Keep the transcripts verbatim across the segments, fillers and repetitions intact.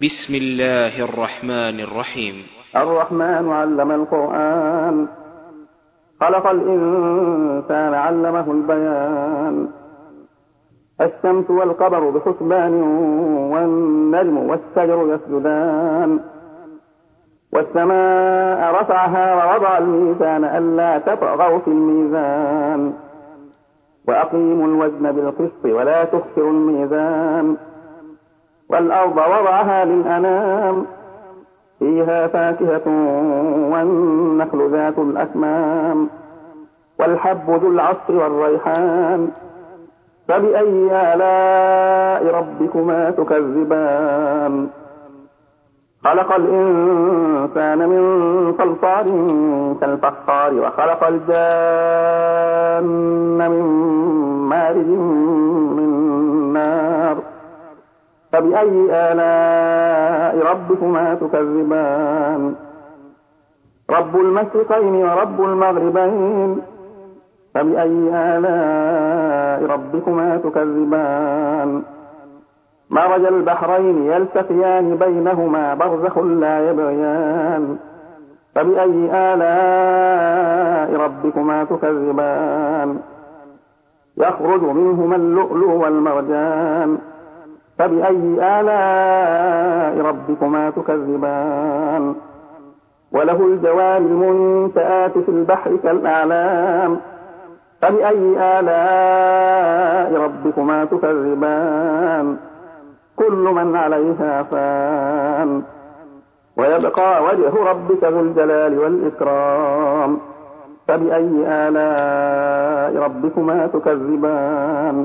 بسم الله الرحمن الرحيم. الرحمن علم القرآن، خلق الإنسان علمه البيان. الشمس والقمر بحسبان، والنجم والشجر يسجدان. والسماء رفعها ووضع الميزان ألا تطغوا في الميزان. وأقيموا الوزن بالقسط ولا تخسروا الميزان. والأرض وضعها للأنام، فيها فاكهة والنخل ذات الأكمام، والحب ذو العصف والريحان. فبأي آلاء ربكما تكذبان؟ خلق الإنسان من صلصال كالفخار، وخلق الجان من مارج من نار. فبأي آلاء ربكما تكذبان؟ رب المشرقين ورب المغربين، فبأي آلاء ربكما تكذبان؟ مرج البحرين يلتقيان بينهما برزخ لا يبغيان. فبأي آلاء ربكما تكذبان؟ يخرج منهما اللؤلؤ والمرجان. فبأي آلاء ربكما تكذبان؟ وله الجوار المنشآت في البحر كالأعلام. فبأي آلاء ربكما تكذبان؟ كل من عليها فان، ويبقى وجه ربك ذو الجلال والإكرام. فبأي آلاء ربكما تكذبان؟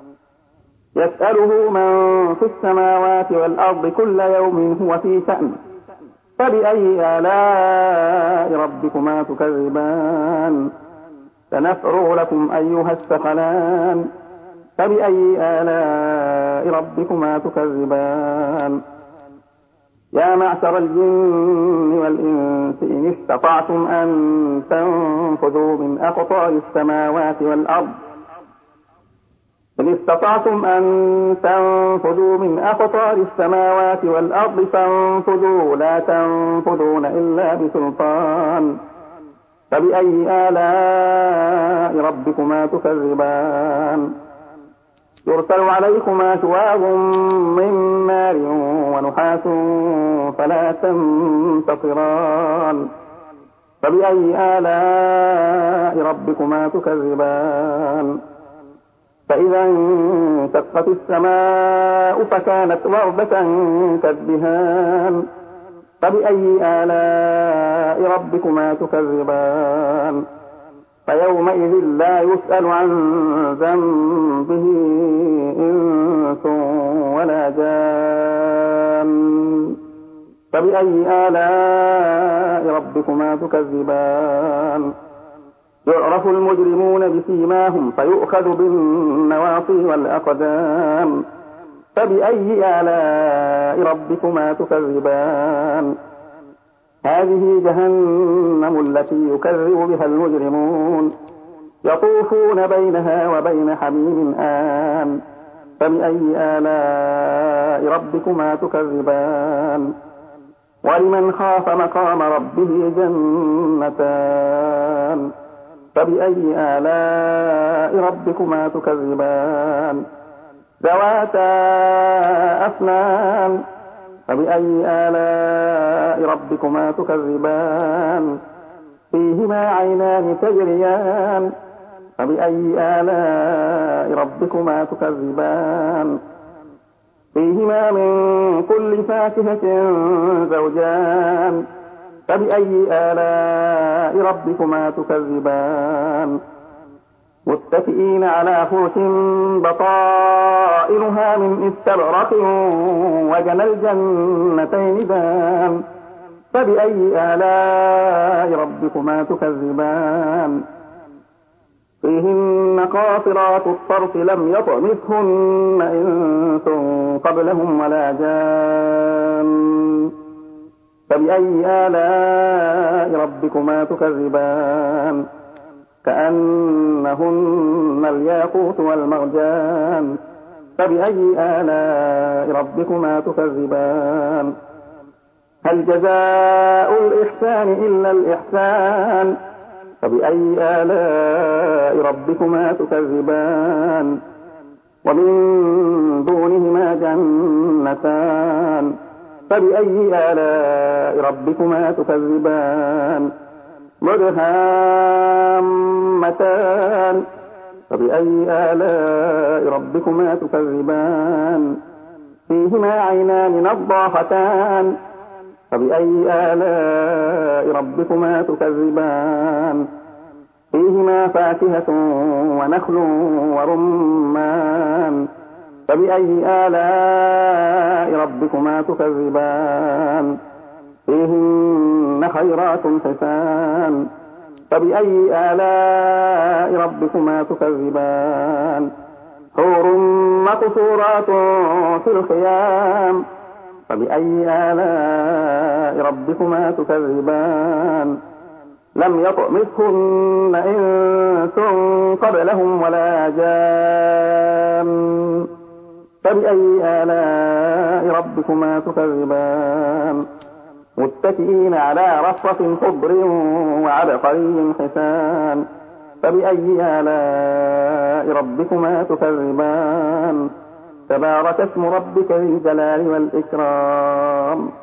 يسأله من في السماوات والأرض كل يوم هو في شأن. فبأي آلاء ربكما تكذبان؟ سنفرغ لكم أيها الثقلان. فبأي آلاء ربكما تكذبان؟ يا معشر الجن والإنس إن استطعتم أن تنفذوا من أقطار السماوات والأرض إن استطعتم أن تنفذوا من أقطار السماوات والأرض فانفذوا، لا تنفذون إلا بسلطان. فبأي آلاء ربكما تكذبان؟ يرسل عليكما شواظ من نار ونحاس فلا تنتصران. فبأي آلاء ربكما تكذبان؟ فإذا انشقت السماء فكانت وردة كالدهان. فبأي آلاء ربكما تكذبان؟ فيومئذ لا يسأل عن ذنبه إنس ولا جان. فبأي آلاء ربكما تكذبان؟ يعرف المجرمون بسيماهم فيؤخذ بالنواصي والأقدام. فبأي آلاء ربكما تكذبان؟ هذه جهنم التي يكذب بها المجرمون، يطوفون بينها وبين حميم آن. فبأي آلاء ربكما تكذبان؟ ولمن خاف مقام ربه جنتان. فبأي آلاء ربكما تكذبان؟ ذواتا أفنان. فبأي آلاء ربكما تكذبان؟ فيهما عينان تجريان. فبأي آلاء ربكما تكذبان؟ فيهما من كل فاكهة زوجان. فبأي آلاء ربكما تكذبان؟ متكئين على فرش بطائنها من استبرق وجنى الجنتين دان. فبأي آلاء ربكما تكذبان؟ فيهن قاصرات الطرف لم يطمثهن إنس قبلهم ولا جان. فبأي آلاء ربكما تكذبان؟ كأنهن الياقوت والمرجان. فبأي آلاء ربكما تكذبان هل جزاء الإحسان إلا الإحسان فبأي آلاء ربكما تكذبان ومن دونهما جنتان فبأي آلاء ربكما تكذبان مدهامتان فبأي آلاء ربكما تكذبان فيهما عينان نضاختان فبأي آلاء ربكما تكذبان فيهما فاكهة ونخل ورمان فبأي آلاء ربكما تكذبان فيهن خيرات حسان فبأي آلاء ربكما تكذبان حور مقصورات في الخيام فبأي آلاء ربكما تكذبان لم يطمثهن إنس قبلهم ولا جان فبأي آلاء ربكما تكذبان متكئين على رفرف خضر وعبقري حسان فبأي آلاء ربكما تكذبان تبارك اسم ربك ذي الجلال والإكرام